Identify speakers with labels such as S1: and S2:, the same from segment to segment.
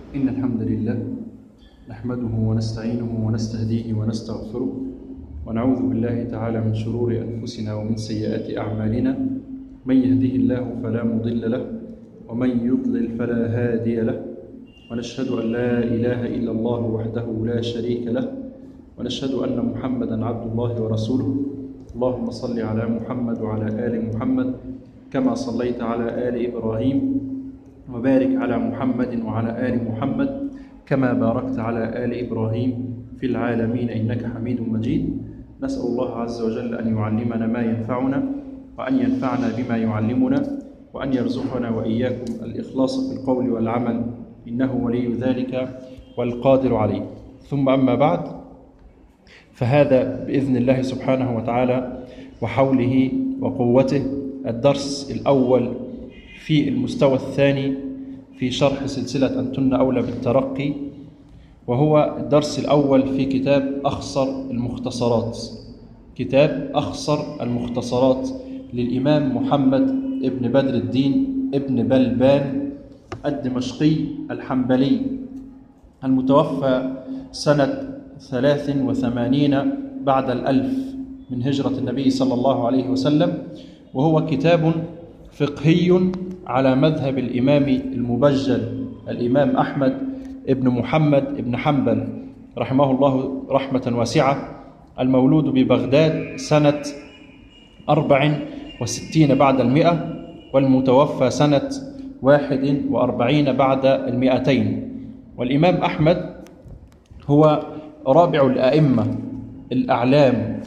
S1: إن الحمد لله نحمده ونستعينه ونستهديه ونستغفره ونعوذ بالله تعالى من شرور أنفسنا ومن سيئات أعمالنا. من يهده الله فلا مضل له ومن يضلل فلا هادي له، ونشهد أن لا إله إلا الله وحده لا شريك له، ونشهد أن محمدا عبد الله ورسوله. اللهم صل على محمد وعلى آل محمد كما صليت على آل إبراهيم، وبارك على محمد وعلى آل محمد كما باركت على آل إبراهيم في العالمين إنك حميد مجيد. نسأل الله عز وجل أن يعلمنا ما ينفعنا، وأن ينفعنا بما يعلمنا، وأن يرزقنا وإياكم الإخلاص في القول والعمل، إنه ولي ذلك والقادر عليه. ثم أما بعد، فهذا بإذن الله سبحانه وتعالى وحوله وقوته الدرس الأول في المستوى الثاني في شرح سلسلة أنتن أولى بالترقي، وهو الدرس الأول في كتاب أخصر المختصرات، كتاب أخصر المختصرات للإمام محمد ابن بدر الدين ابن بلبان الدمشقي الحنبلي، المتوفى سنة 83 بعد الألف من هجرة النبي صلى الله عليه وسلم، وهو كتاب فقهي على مذهب الإمام المبجل الإمام أحمد ابن محمد ابن حنبل رحمه الله رحمة واسعة، المولود ببغداد سنة 64 بعد 100، والمتوفى سنة 41 بعد 200. والإمام أحمد هو رابع الأئمة الأعلام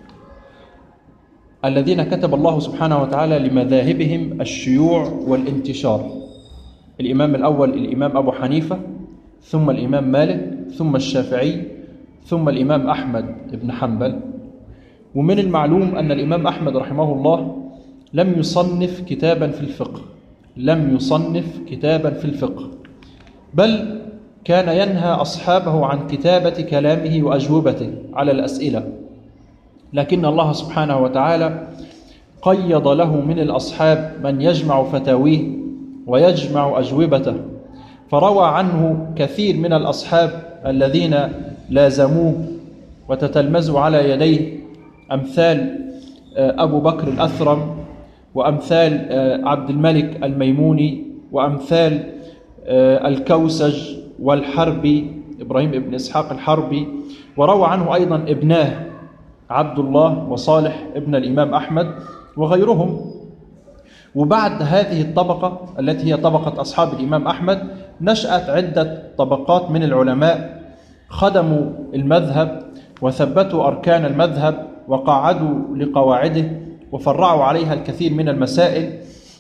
S1: الذين كتب الله سبحانه وتعالى لمذاهبهم الشيوع والانتشار. الإمام الأول الإمام أبو حنيفة، ثم الإمام مالك، ثم الشافعي، ثم الإمام أحمد بن حنبل. ومن المعلوم أن الإمام أحمد رحمه الله لم يصنف كتابا في الفقه، لم يصنف كتابا في الفقه، بل كان ينهى أصحابه عن كتابة كلامه وأجوبته على الأسئلة، لكن الله سبحانه وتعالى قيض له من الأصحاب من يجمع فتاويه ويجمع أجوبته، فروى عنه كثير من الأصحاب الذين لازموه وتتلمذوا على يديه، أمثال أبو بكر الأثرم، وأمثال عبد الملك الميموني، وأمثال الكوسج والحربي إبراهيم بن إسحاق الحربي، وروى عنه أيضا ابناه عبد الله وصالح ابن الإمام أحمد وغيرهم. وبعد هذه الطبقة التي هي طبقة أصحاب الإمام أحمد نشأت عدة طبقات من العلماء خدموا المذهب وثبتوا أركان المذهب وقعدوا لقواعده وفرعوا عليها الكثير من المسائل،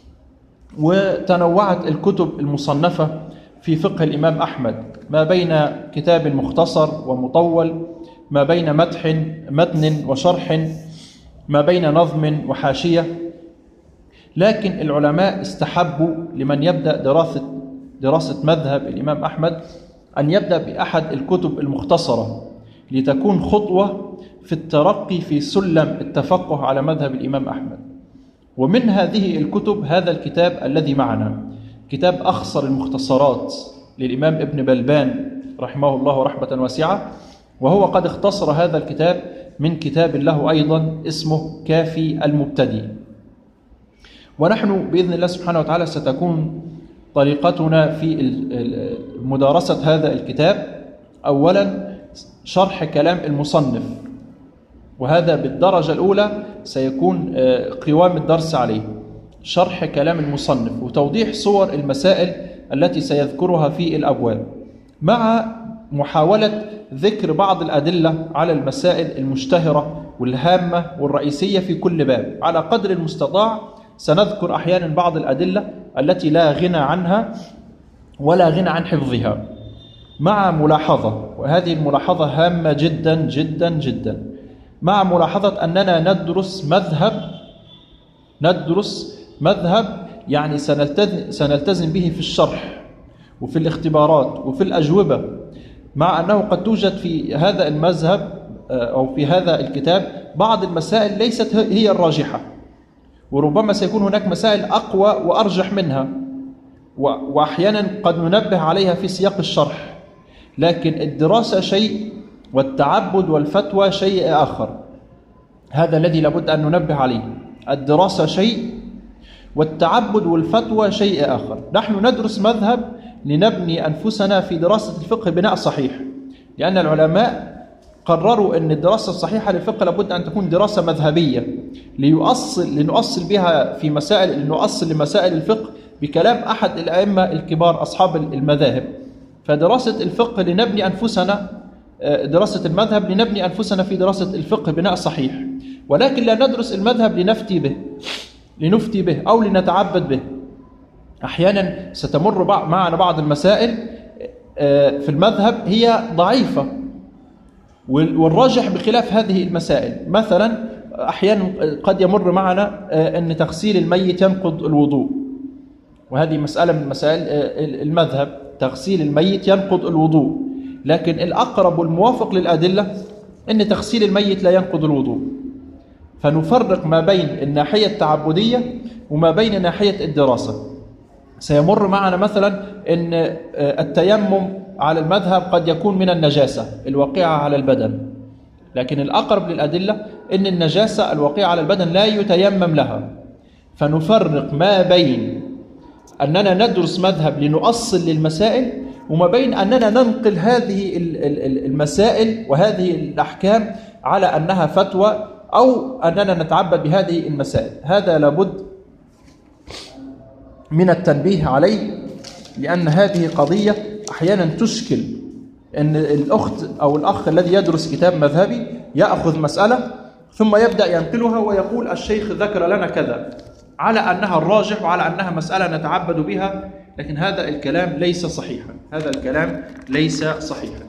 S1: وتنوعت الكتب المصنفة في فقه الإمام أحمد ما بين كتاب مختصر ومطول، ما بين متن وشرح، ما بين نظم وحاشية. لكن العلماء استحبوا لمن يبدأ دراسة مذهب الإمام أحمد أن يبدأ بأحد الكتب المختصرة لتكون خطوة في الترقي في سلم التفقه على مذهب الإمام أحمد. ومن هذه الكتب هذا الكتاب الذي معنا، كتاب أخصر المختصرات للإمام ابن بلبان رحمه الله رحمة واسعة، وهو قد اختصر هذا الكتاب من كتاب له أيضا اسمه كافي المبتدئ. ونحن بإذن الله سبحانه وتعالى ستكون طريقتنا في مدارسة هذا الكتاب أولا شرح كلام المصنف، وهذا بالدرجة الأولى سيكون قوام الدرس عليه، شرح كلام المصنف وتوضيح صور المسائل التي سيذكرها في الأبواب، مع محاولة ذكر بعض الأدلة على المسائل المشتهرة والهامة والرئيسية في كل باب. على قدر المستطاع سنذكر أحيانا بعض الأدلة التي لا غنى عنها ولا غنى عن حفظها، مع ملاحظة، وهذه الملاحظة هامة جدا جدا جدا، مع ملاحظة أننا ندرس مذهب يعني سنلتزم به في الشرح وفي الاختبارات وفي الأجوبة، مع أنه قد توجد في هذا المذهب أو في هذا الكتاب بعض المسائل ليست هي الراجحة، وربما سيكون هناك مسائل أقوى وأرجح منها، وأحيانا قد ننبه عليها في سياق الشرح، لكن الدراسة شيء والتعبد والفتوى شيء آخر. هذا الذي لابد أن ننبه عليه. الدراسة شيء والتعبد والفتوى شيء آخر. نحن ندرس مذهب لنبني أنفسنا في دراسة الفقه بناء صحيح، لأن العلماء قرروا أن الدراسة الصحيحة للفقه لابد أن تكون دراسة مذهبية لنؤصل بها في لنؤصل لمسائل الفقه بكلام أحد الأئمة الكبار أصحاب المذاهب. فدراسة الفقه لنبني أنفسنا، دراسة المذهب لنبني أنفسنا في دراسة الفقه بناء صحيح، ولكن لا ندرس المذهب لنفتي به أو لنتعبد به. أحيانا ستمر معنا بعض المسائل في المذهب هي ضعيفة، والراجح بخلاف هذه المسائل. مثلا أحيانا قد يمر معنا أن تغسيل الميت ينقض الوضوء، وهذه مسألة من مسائل المذهب، تغسيل الميت ينقض الوضوء، لكن الأقرب والموافق للأدلة أن تغسيل الميت لا ينقض الوضوء. فنفرق ما بين الناحية التعبدية وما بين ناحية الدراسة. سيمر معنا مثلا أن التيمم على المذهب قد يكون من النجاسة الواقعة على البدن، لكن الأقرب للأدلة أن النجاسة الواقعة على البدن لا يتيمم لها. فنفرق ما بين أننا ندرس مذهب لنؤصل للمسائل، وما بين أننا ننقل هذه المسائل وهذه الأحكام على أنها فتوى أو أننا نتعبد بهذه المسائل. هذا لابد من التنبيه عليه، لأن هذه قضية أحيانا تشكل أن الأخت أو الأخ الذي يدرس كتاب مذهبي يأخذ مسألة ثم يبدأ ينقلها ويقول الشيخ ذكر لنا كذا على أنها الراجح وعلى أنها مسألة نتعبد بها، لكن هذا الكلام ليس صحيحا. هذا الكلام ليس صحيحا.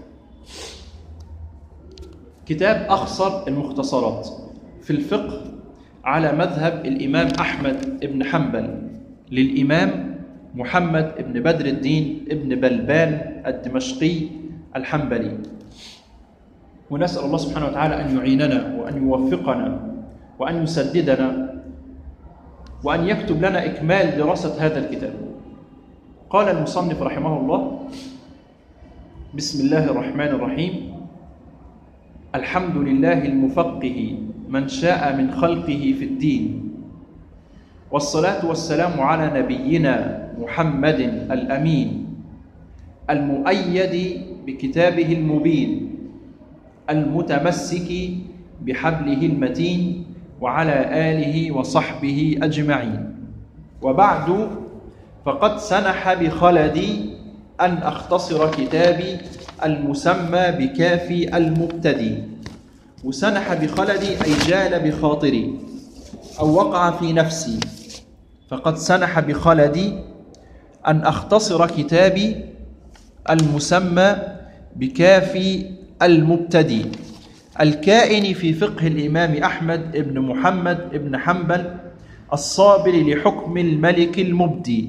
S1: كتاب أخصر المختصرات في الفقه على مذهب الإمام أحمد بن حنبل للإمام محمد بن بدر الدين بن بلبان الدمشقي الحنبلي. ونسأل الله سبحانه وتعالى أن يعيننا وأن يوفقنا وأن يسددنا وأن يكتب لنا إكمال دراسة هذا الكتاب. قال المصنف رحمه الله: بسم الله الرحمن الرحيم. الحمد لله المفقه من شاء من خلقه في الدين، والصلاة والسلام على نبينا محمد الأمين المؤيد بكتابه المبين المتمسك بحبله المتين وعلى آله وصحبه أجمعين. وبعد، فقد سنح بخلدي أن أختصر كتابي المسمى بكافي المبتدي. وسنح بخلدي أي جال بخاطري أو وقع في نفسي. فقد سنح بخلدي أن أختصر كتابي المسمى بكافي المبتدي الكائن في فقه الإمام أحمد بن محمد بن حنبل الصابر لحكم الملك المبدي،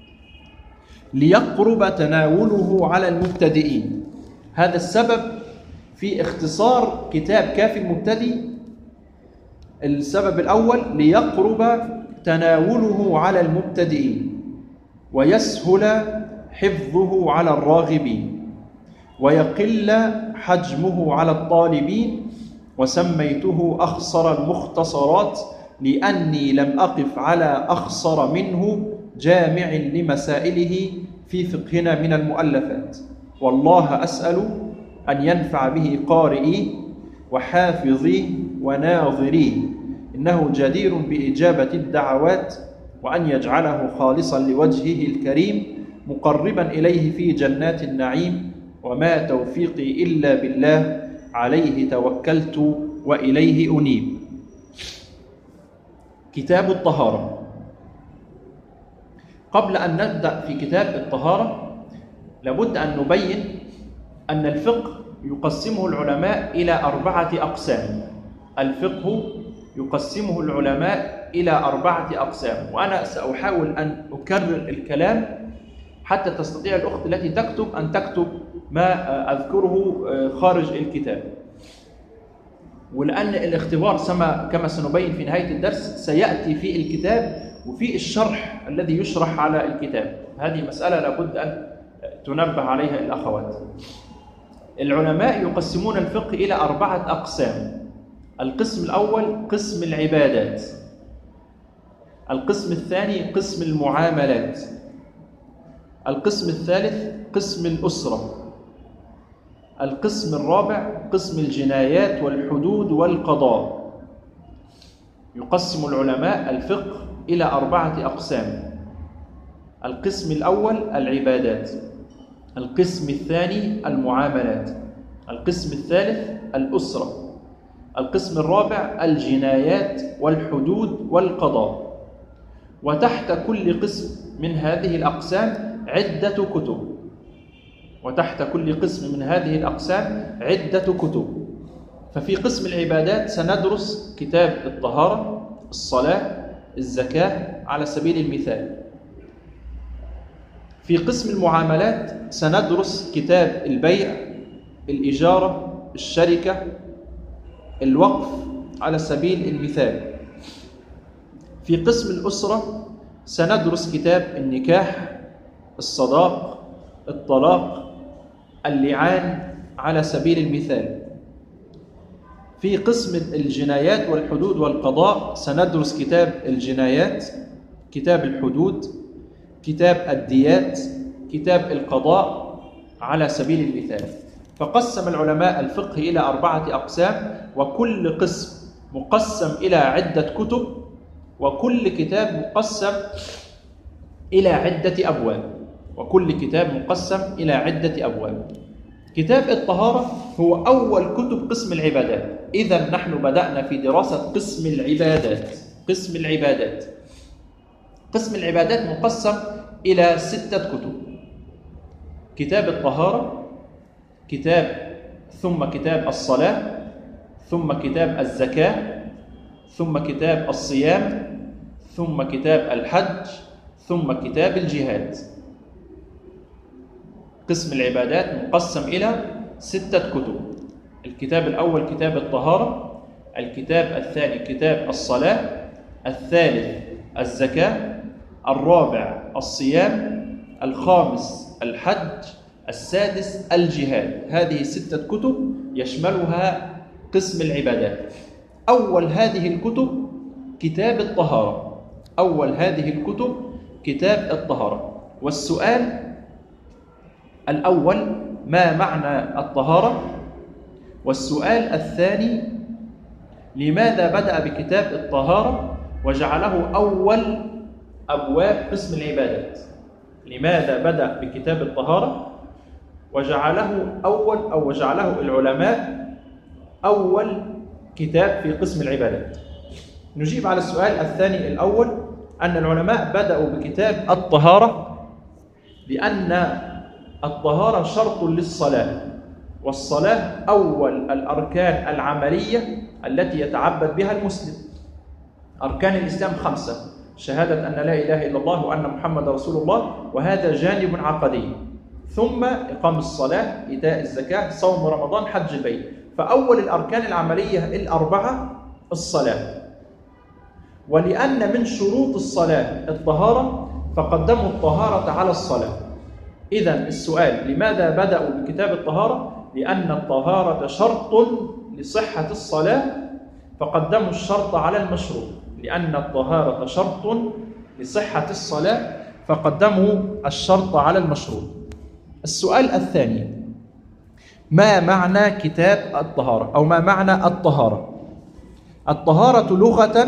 S1: ليقرب تناوله على المبتدئين. هذا السبب في اختصار كتاب كافي المبتدي. السبب الأول ليقرب تناوله على المبتدئين ويسهل حفظه على الراغبين ويقل حجمه على الطالبين. وسميته أخصر المختصرات لأني لم أقف على أخصر منه جامع لمسائله في فقهنا من المؤلفات. والله أسأل أن ينفع به قارئي وحافظي وناظري، إنه جدير بإجابة الدعوات، وأن يجعله خالصا لوجهه الكريم مقربا إليه في جنات النعيم. وما توفيقي إلا بالله، عليه توكلت وإليه أنيب. كتاب الطهارة. قبل أن نبدأ في كتاب الطهارة لابد أن نبين أن الفقه يقسمه العلماء إلى 4 أقسام. الفقه يقسمه العلماء إلى 4 أقسام، وأنا سأحاول أن أكرر الكلام حتى تستطيع الأخت التي تكتب أن تكتب ما أذكره خارج الكتاب. ولأن الاختبار كما سنبين في نهاية الدرس سيأتي في الكتاب وفي الشرح الذي يشرح على الكتاب. هذه مسألة لابد أن تنبه عليها الأخوات. العلماء يقسمون الفقه إلى 4 أقسام. القسم الأول قسم العبادات، القسم الثاني قسم المعاملات، القسم الثالث قسم الأسرة، القسم الرابع قسم الجنايات والحدود والقضاء. يقسم العلماء الفقه إلى 4 أقسام. القسم الأول العبادات، القسم الثاني المعاملات، القسم الثالث الأسرة، القسم الرابع الجنايات والحدود والقضاء. وتحت كل قسم من هذه الأقسام عدة كتب، وتحت كل قسم من هذه الأقسام عدة كتب. ففي قسم العبادات سندرس كتاب الطهارة، الصلاة، الزكاة على سبيل المثال. في قسم المعاملات سندرس كتاب البيع، الإجارة، الشركة، الوقف على سبيل المثال. في قسم الأسرة سندرس كتاب النكاح، الصداق، الطلاق، اللعان على سبيل المثال. في قسم الجنايات والحدود والقضاء سندرس كتاب الجنايات، كتاب الحدود، كتاب الديات، كتاب القضاء على سبيل المثال. فقسم العلماء الفقه إلى 4 أقسام، وكل قسم مقسم إلى عدة كتب، وكل كتاب مقسم إلى عدة أبواب، وكل كتاب مقسم إلى عدة أبواب. كتاب الطهارة هو أول كتب قسم العبادات. إذن نحن بدأنا في دراسة قسم العبادات. قسم العبادات، قسم العبادات مقسم إلى 6 كتب: كتاب الطهارة، ثم كتاب الصلاة، ثم كتاب الزكاة، ثم كتاب الصيام، ثم كتاب الحج، ثم كتاب الجهاد. قسم العبادات مقسم إلى 6 كتب: الكتاب الأول كتاب الطهارة، الكتاب الثاني كتاب الصلاة، الثالث الزكاة، الرابع الصيام، الخامس الحج، السادس الجهاد. هذه 6 كتب يشملها قسم العبادات. أول هذه الكتب كتاب الطهارة، أول هذه الكتب كتاب الطهارة. والسؤال الأول: ما معنى الطهارة؟ والسؤال الثاني: لماذا بدأ بكتاب الطهارة وجعله أول أبواب قسم العبادات؟ لماذا بدأ بكتاب الطهارة وجعله وجعله العلماء أول كتاب في قسم العبادات؟ نجيب على السؤال الثاني الأول أن العلماء بدأوا بكتاب الطهارة لأن الطهارة شرط للصلاة، والصلاة أول الأركان العملية التي يتعبد بها المسلم. أركان الإسلام 5: شهادة أن لا إله إلا الله وأن محمد رسول الله، وهذا جانب عقدي، ثم إقام الصلاة، إيتاء الزكاة، صوم رمضان، حج البيت. فأول الأركان العملية 4 الصلاة. ولأن من شروط الصلاة الطهارة فقدموا الطهارة على الصلاة. إذن السؤال: لماذا بدأوا بكتاب الطهارة؟ لأن الطهارة شرط لصحة الصلاة فقدموا الشرط على المشروط. لأن الطهارة شرط لصحة الصلاة فقدموا الشرط على المشروط. السؤال الثاني: ما معنى كتاب الطهارة أو ما معنى الطهارة؟ الطهارة لغة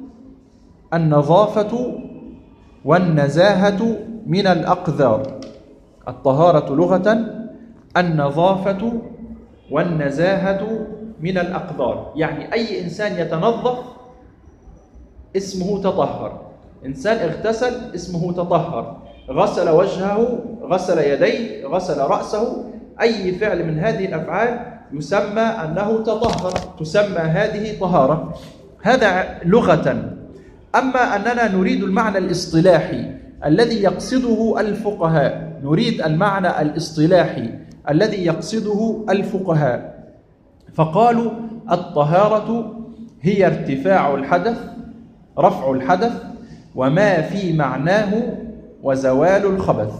S1: النظافة والنزاهة من الأقذار. الطهارة لغة النظافة والنزاهة من الأقذار، يعني أي إنسان يتنظف اسمه تطهر، إنسان اغتسل اسمه تطهر، غسل وجهه، غسل يديه، غسل رأسه، أي فعل من هذه الأفعال يسمى أنه تطهر، تسمى هذه طهارة. هذا لغة. أما أننا نريد المعنى الاصطلاحي الذي يقصده الفقهاء، نريد المعنى الاصطلاحي الذي يقصده الفقهاء، فقالوا: الطهارة هي ارتفاع الحدث، رفع الحدث، وما في معناه وزوال الخبث.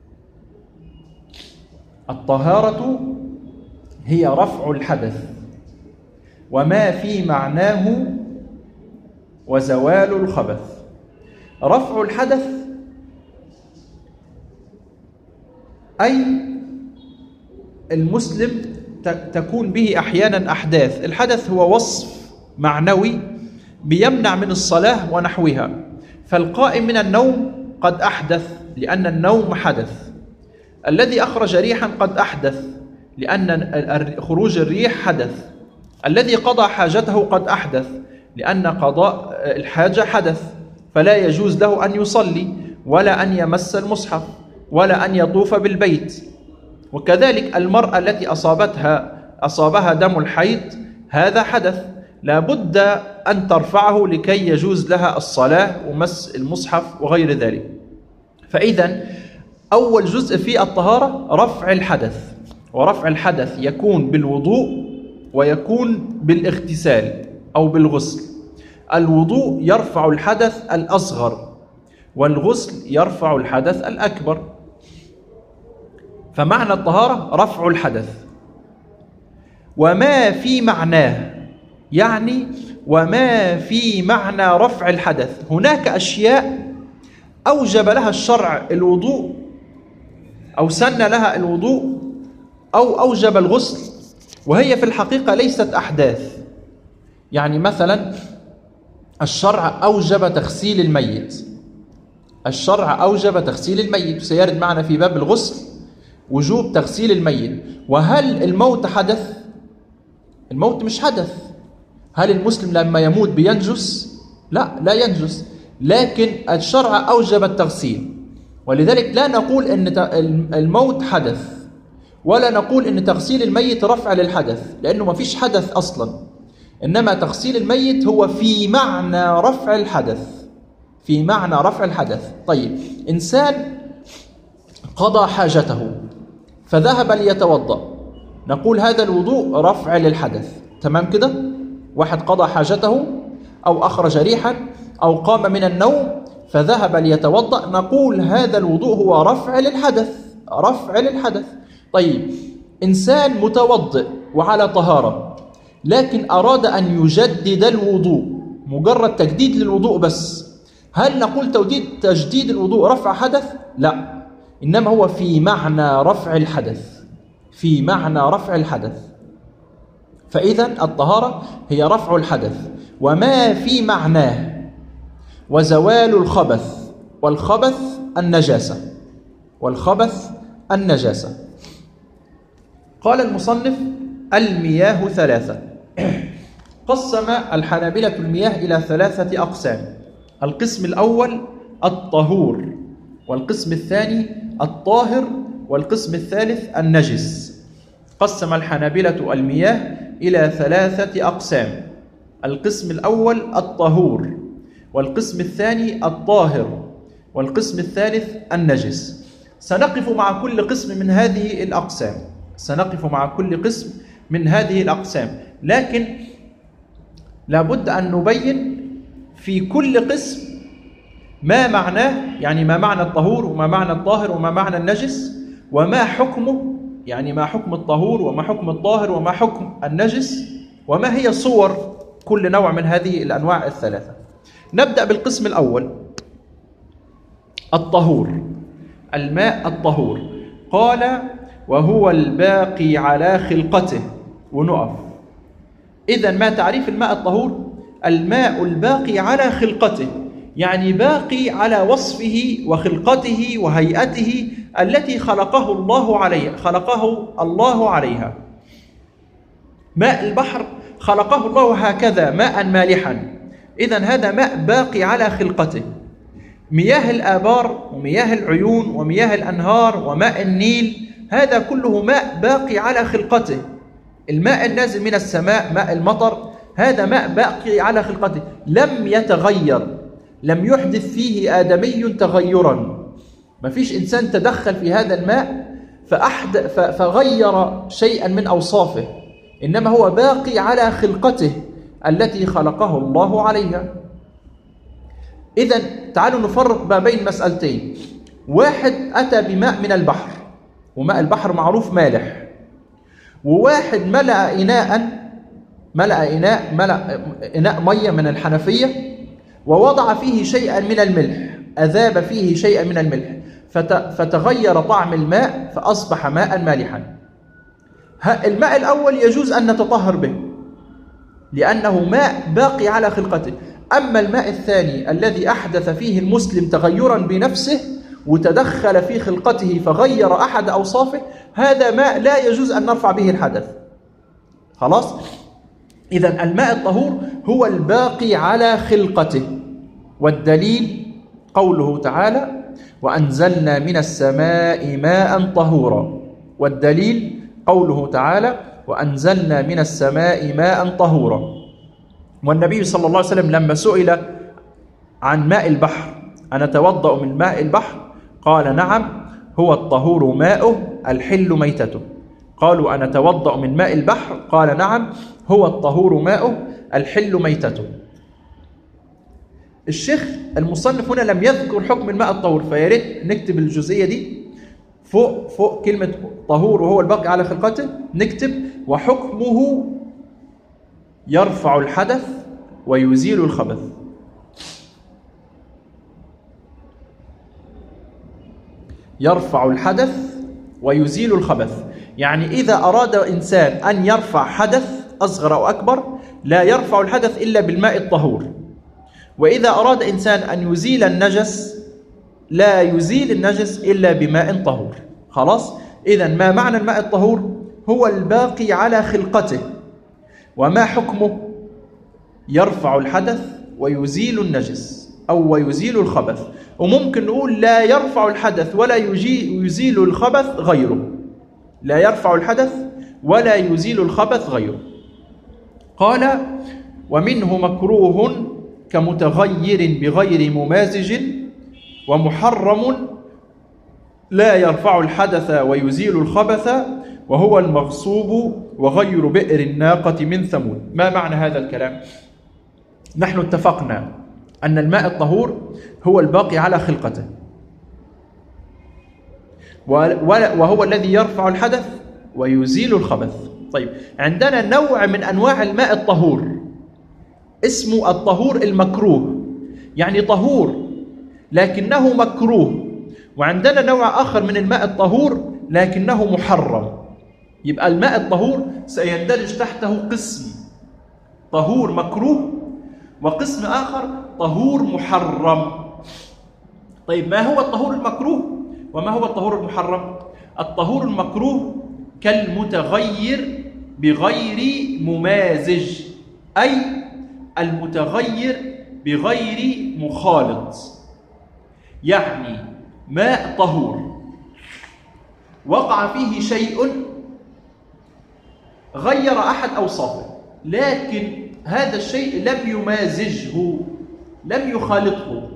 S1: الطهارة هي رفع الحدث وما في معناه وزوال الخبث. رفع الحدث أي المسلم تكون به أحيانا أحداث. الحدث هو وصف معنوي بيمنع من الصلاة ونحوها. فالقائم من النوم قد أحدث لأن النوم حدث، الذي أخرج ريحا قد أحدث لأن خروج الريح حدث، الذي قضى حاجته قد أحدث لأن قضاء الحاجة حدث، فلا يجوز له أن يصلي ولا أن يمس المصحف ولا أن يطوف بالبيت. وكذلك المرأة التي أصابها دم الحيض هذا حدث، لا بد أن ترفعه لكي يجوز لها الصلاة ومس المصحف وغير ذلك. فإذا أول جزء في الطهارة رفع الحدث، ورفع الحدث يكون بالوضوء ويكون بالاغتسال أو بالغسل. الوضوء يرفع الحدث الأصغر والغسل يرفع الحدث الأكبر. فمعنى الطهارة رفع الحدث وما في معناه، يعني وما في معنى رفع الحدث. هناك أشياء أوجب لها الشرع الوضوء أو سن لها الوضوء أو أوجب الغسل وهي في الحقيقة ليست أحداث. يعني مثلا الشرع أوجب تغسيل الميت، الشرع أوجب تغسيل الميت، سيرد معنا في باب الغسل وجوب تغسيل الميت. وهل الموت حدث؟ الموت مش حدث. هل المسلم لما يموت بينجس؟ لا ينجس، لكن الشرع أوجب التغسيل. ولذلك لا نقول أن الموت حدث ولا نقول أن تغسيل الميت رفع للحدث، لأنه ما فيش حدث أصلا، إنما تغسيل الميت هو في معنى رفع الحدث، في معنى رفع الحدث. طيب، إنسان قضى حاجته فذهب ليتوضأ، نقول هذا الوضوء رفع للحدث. تمام كده؟ واحد قضى حاجته أو أخرج ريحا أو قام من النوم فذهب ليتوضأ، نقول هذا الوضوء هو رفع للحدث، رفع للحدث. طيب، إنسان متوضئ وعلى طهارة لكن أراد أن يجدد الوضوء، مجرد تجديد للوضوء بس، هل نقول تجديد الوضوء رفع حدث؟ لا، إنما هو في معنى رفع الحدث، في معنى رفع الحدث. فإذا الطهارة هي رفع الحدث وما في معناه وزوال الخبث، والخبث النجاسة، والخبث النجاسة. قال المصنف: المياه ثلاثة. قسم الحنابلة المياه إلى ثلاثة أقسام: القسم الأول الطهور، والقسم الثاني الطاهر، والقسم الثالث النجس. قسم الحنابلة المياه إلى ثلاثة أقسام: القسم الأول الطهور، والقسم الثاني الطاهر، والقسم الثالث النجس. سنقف مع كل قسم من هذه الأقسام، سنقف مع كل قسم من هذه الأقسام، لكن لابد أن نبين في كل قسم ما معناه، يعني ما معنى الطهور وما معنى الطاهر وما معنى النجس وما حكمه، يعني ما حكم الطهور وما حكم الطاهر وما حكم النجس وما هي صور كل نوع من هذه الأنواع الثلاثة. نبدأ بالقسم الأول الطهور. الماء الطهور قال: وهو الباقي على خلقته. ونقف. إذن ما تعريف الماء الطهور؟ الماء الباقي على خلقته، يعني باقي على وصفه وخلقته وهيئته التي خلقه الله عليها. ماء البحر خلقه الله هكذا ماء مالحا، إذن هذا ماء باقي على خلقته. مياه الآبار ومياه العيون ومياه الأنهار وماء النيل هذا كله ماء باقي على خلقته. الماء النازل من السماء، ماء المطر، هذا ماء باقي على خلقته، لم يتغير، لم يحدث فيه آدمي تغيرا. ما فيش إنسان تدخل في هذا الماء فغير شيئا من أوصافه، إنما هو باقي على خلقته التي خلقه الله عليها. إذن تعالوا نفرق ما بين مسألتين:
S2: واحد أتى بماء من البحر، وماء البحر معروف مالح، وواحد ملأ إناء مية من الحنفية ووضع فيه شيئا من الملح، أذاب فيه شيئا من الملح فتغير طعم الماء فأصبح ماء مالحا. الماء الأول يجوز أن نتطهر به لأنه ماء باقي على خلقته. أما الماء الثاني الذي أحدث فيه المسلم تغيرا بنفسه وتدخل في خلقته فغير أحد أوصافه، هذا ماء لا يجوز أن نرفع به الحدث. خلاص؟ إذن الماء الطهور هو الباقي على خلقته، والدليل قوله تعالى: وأنزلنا من السماء ماء طهورا. والدليل قوله تعالى: وأنزلنا من السماء ماء طهورا. والنبي صلى الله عليه وسلم لما سئل عن ماء البحر: أنتوضأ من ماء البحر؟ قال: نعم، هو الطهور ماؤه الحل ميتته. قالوا: أنتوضأ من ماء البحر؟ قال: نعم، هو الطهور ماؤه الحل ميتته. الشيخ المصنف هنا لم يذكر حكم الماء الطهور، فياريت نكتب الجزئية دي فوق كلمة طهور وهو الباقي على خلقته، نكتب: وحكمه يرفع الحدث ويزيل الخبث. يرفع الحدث ويزيل الخبث، يعني إذا أراد إنسان أن يرفع حدث أصغر أو أكبر لا يرفع الحدث إلا بالماء الطهور، وإذا أراد إنسان أن يزيل النجس لا يزيل النجس إلا بماء طهور. خلاص؟ إذن ما معنى الماء الطهور؟ هو الباقي على خلقته. وما حكمه؟ يرفع الحدث ويزيل النجس أو ويزيل الخبث. وممكن نقول لا يرفع الحدث ولا يزيل الخبث غيره. لا يرفع الحدث ولا يزيل الخبث غيره. قال: ومنه مكروه كمتغير بغير ممازج، ومحرم لا يرفع الحدث ويزيل الخبث، وهو المغصوب وغير بئر الناقة من ثمود. ما معنى هذا الكلام؟ نحن اتفقنا أن الماء الطهور هو الباقي على خلقته، وهو الذي يرفع الحدث ويزيل الخبث. طيب، عندنا نوع من أنواع الماء الطهور اسمه الطهور المكروه، يعني طهور لكنه مكروه. وعندنا نوع آخر من الماء الطهور لكنه محرم. يبقى الماء الطهور سيندرج تحته قسم طهور مكروه وقسم آخر طهور محرم. طيب، ما هو الطهور المكروه وما هو الطهور المحرم؟ الطهور المكروه كالمتغير بغير ممازج، أي المتغير بغير مخالط. يعني ماء طهور وقع فيه شيء غير أحد أوصافه، لكن هذا الشيء لم يمازجه، لم يخالطه.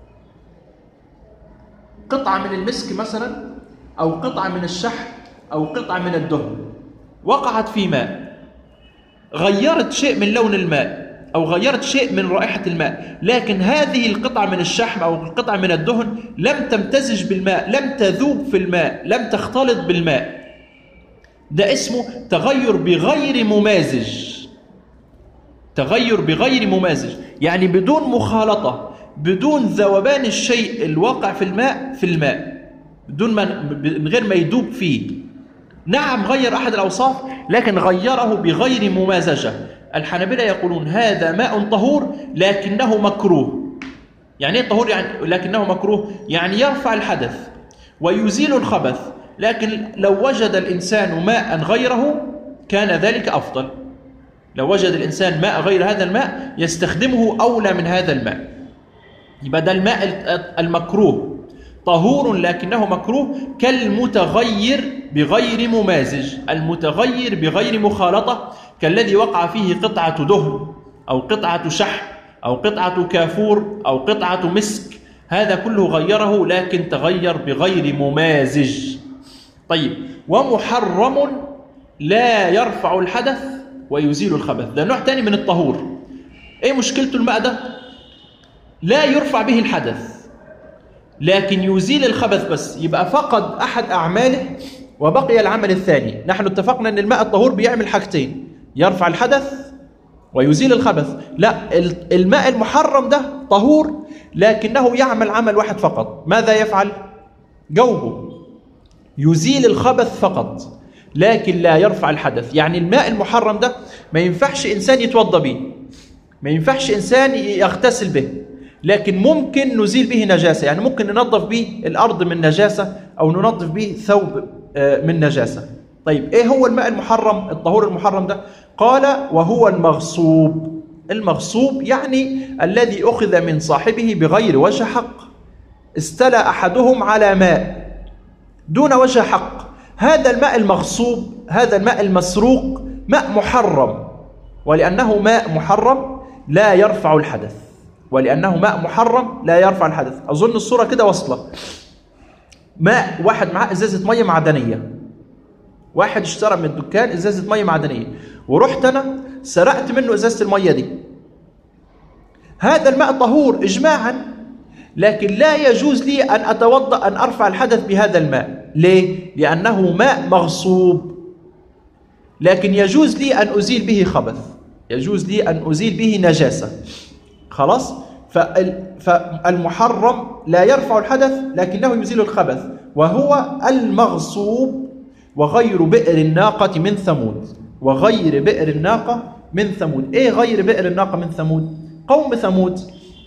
S2: قطعة من المسك مثلا، أو قطعة من الشحم، أو قطعة من الدهن وقعت في ماء، غيرت شيء من لون الماء أو غيرت شيء من رائحة الماء، لكن هذه القطعة من الشحم أو القطعة من الدهن لم تمتزج بالماء، لم تذوب في الماء، لم تختلط بالماء. ده اسمه تغير بغير ممازج. تغير بغير ممازج يعني بدون مخالطة، بدون ذوبان الشيء الواقع في الماء من غير ما يذوب فيه. نعم، غير أحد الأوصاف لكن غيره بغير ممازجة. الحنابلة يقولون هذا ماء طهور لكنه مكروه. يعني ايه طهور؟ يعني لكنه مكروه، يعني يرفع الحدث ويزيل الخبث، لكن لو وجد الإنسان ماء غيره كان ذلك أفضل. لو وجد الإنسان ماء غير هذا الماء يستخدمه أولى من هذا الماء. يبقى ده الماء المكروه طهور لكنه مكروه كالمتغير بغير ممازج. المتغير بغير مخالطة كالذي وقع فيه قطعة دهن أو قطعة شحم أو قطعة كافور أو قطعة مسك، هذا كله غيره لكن تغير بغير ممازج. طيب، ومحرم لا يرفع الحدث ويزيل الخبث، ده نوع تاني من الطهور. ايه مشكلته الماء ده؟ لا يرفع به الحدث، لكن يزيل الخبث بس، يبقى فقد أحد أعماله وبقي العمل الثاني. نحن اتفقنا أن الماء الطهور بيعمل حاجتين، يرفع الحدث ويزيل الخبث. لا، الماء المحرم ده طهور لكنه يعمل عمل واحد فقط. ماذا يفعل؟ جوبه يزيل الخبث فقط لكن لا يرفع الحدث. يعني الماء المحرم ده ما ينفعش إنسان يتوضى به، ما ينفعش إنسان يغتسل به، لكن ممكن نزيل به نجاسة. يعني ممكن ننظف به الأرض من نجاسة أو ننظف به ثوب من نجاسة. طيب إيه هو الماء المحرم الطهور المحرم ده؟ قال وهو المغصوب. المغصوب يعني الذي أخذ من صاحبه بغير وجه حق، استلى أحدهم على ماء دون وجه حق. هذا الماء المغصوب، هذا الماء المسروق ماء محرم، ولأنه ماء محرم لا يرفع الحدث، ولأنه ماء محرم لا يرفع الحدث. أظن الصورة كده واصلة. ماء واحد معاه إزازة مية معدنية، واحد اشترى من الدكان إزازة مية معدنية ورحت أنا سرقت منه إزازة المية دي. هذا الماء طهور إجماعا، لكن لا يجوز لي أن أتوضأ أن أرفع الحدث بهذا الماء. ليه؟ لأنه ماء مغصوب. لكن يجوز لي أن أزيل به خبث، يجوز لي أن أزيل به نجاسة. خلاص؟ فالمحرم لا يرفع الحدث لكنه يزيل الخبث، وهو المغصوب وغير بئر الناقة من ثمود. وغير بئر الناقة من ثمود. إيه غير بئر الناقة من ثمود؟ قوم ثمود.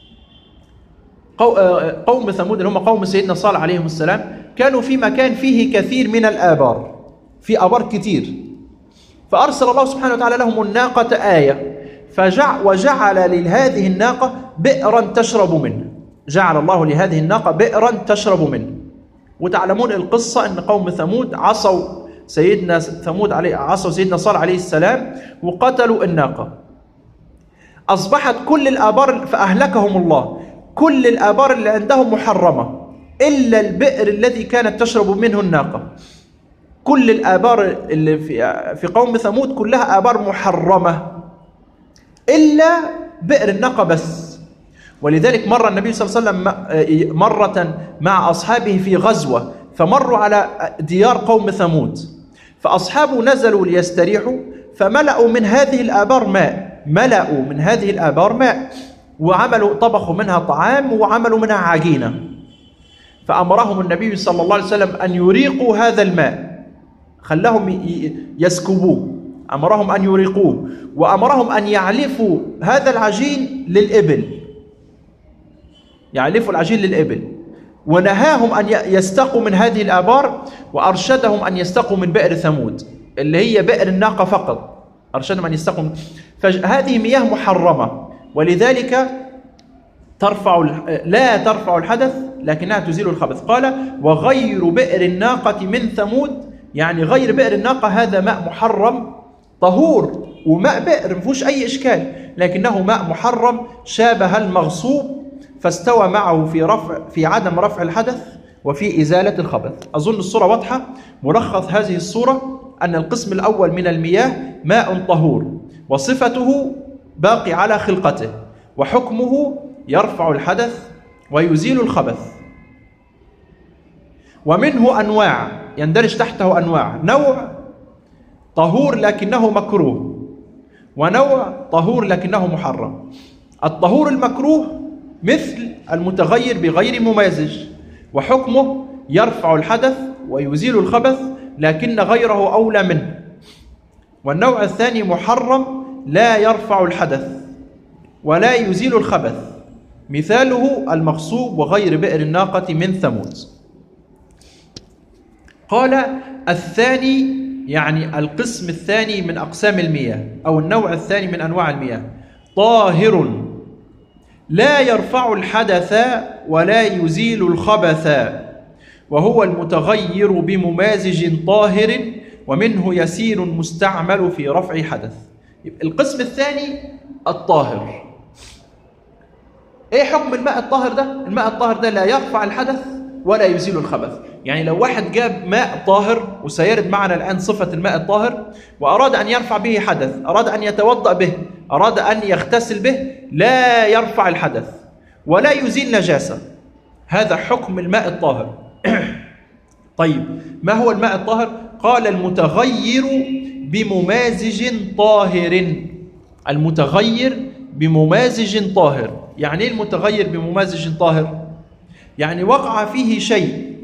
S2: قوم ثمود اللي هم قوم سيدنا صالح عليهم السلام كانوا في مكان فيه كثير من الآبار، في آبار كتير، فأرسل الله سبحانه وتعالى لهم الناقة آية، وجعل لهذه الناقة بئرا تشرب منه. جعل الله لهذه الناقة بئرا تشرب منه. وتعلمون القصة أن قوم ثمود عصوا سيدنا صالح عليه السلام وقتلوا الناقة. أصبحت كل الآبار فأهلكهم الله، كل الآبار اللي عندهم محرمة إلا البئر الذي كانت تشرب منه الناقة. كل الآبار اللي في قوم ثمود كلها آبار محرمة إلا بئر الناقة بس. ولذلك مر النبي صلى الله عليه وسلم مرة مع أصحابه في غزوة، فمروا على ديار قوم ثمود، فأصحابه نزلوا ليستريحوا فملأوا من هذه الآبار ماء، ملأوا من هذه الآبار ماء وعملوا طبخوا منها طعام وعملوا منها عجينة. فأمرهم النبي صلى الله عليه وسلم أن يريقوا هذا الماء، خلاهم يسكبوه، أمرهم أن يريقوه، وأمرهم أن يعلفوا هذا العجين للإبل، يعلفوا العجين للإبل، ونهاهم أن يستقوا من هذه الآبار، وأرشدهم أن يستقوا من بئر ثمود اللي هي بئر الناقة فقط، أرشدهم أن يستقوا. فهذه مياه محرمة، ولذلك لا ترفع الحدث لكنها تزيل الخبث. قال وغير بئر الناقة من ثمود، يعني غير بئر الناقة هذا ماء محرم طهور، وماء بئر ما فيهوش أي إشكال، لكنه ماء محرم شابه المغصوب، فاستوى معه في عدم رفع الحدث وفي إزالة الخبث. أظن الصورة واضحة. ملخص هذه الصورة أن القسم الأول من المياه ماء طهور، وصفته باقي على خلقته، وحكمه يرفع الحدث ويزيل الخبث. ومنه أنواع يندرج تحته أنواع: نوع طهور لكنه مكروه، ونوع طهور لكنه محرم. الطهور المكروه مثل المتغير بغير ممازج، وحكمه يرفع الحدث ويزيل الخبث لكن غيره أولى منه. والنوع الثاني محرم لا يرفع الحدث ولا يزيل الخبث، مثاله المغصوب وغير بئر الناقة من ثمود. قال الثاني، يعني القسم الثاني من أقسام المياه أو النوع الثاني من أنواع المياه، طاهر لا يرفع الحدث ولا يزيل الخبث، وهو المتغير بممازج طاهر ومنه يسير مستعمل في رفع حدث. القسم الثاني الطاهر. ايه حكم الماء الطاهر ده؟ الماء الطاهر ده لا يرفع الحدث ولا يزيل الخبث. يعني لو واحد جاب ماء طاهر، وسيرد معنا الآن صفة الماء الطاهر، وأراد أن يرفع به حدث، أراد أن يتوضأ به، أراد أن يغتسل به، لا يرفع الحدث ولا يزيل نجاسة، هذا حكم الماء الطاهر. طيب ما هو الماء الطاهر؟ قال المتغير بممازج طاهر. المتغير بممازج طاهر. يعني ايه المتغير بممازج طاهر؟ يعني وقع فيه شيء